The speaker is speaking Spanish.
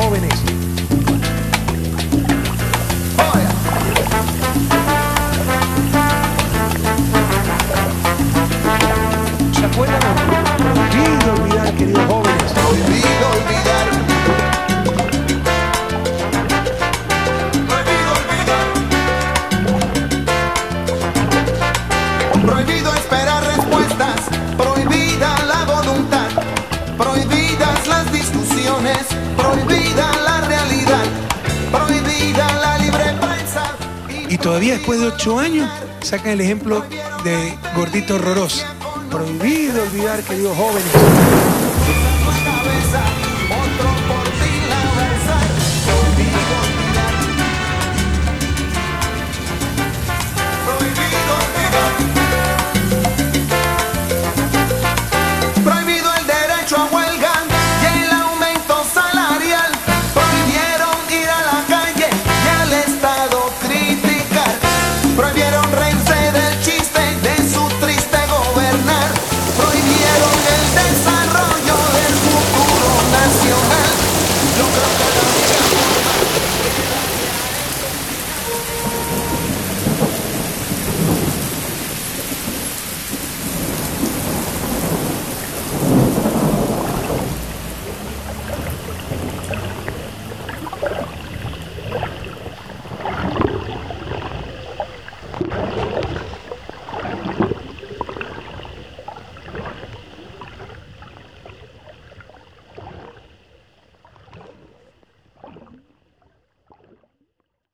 jóvenes. ¿Se acuerdan? Prohibido olvidar, queridos jóvenes. Prohibido olvidar. Prohibido esperar respuestas, prohibida la voluntad, prohibidas las discusiones, prohibida la realidad, prohibida la libre prensa. Y todavía después de 8 años sacan el ejemplo de Gordito Rorós. Prohibido olvidar, queridos jóvenes.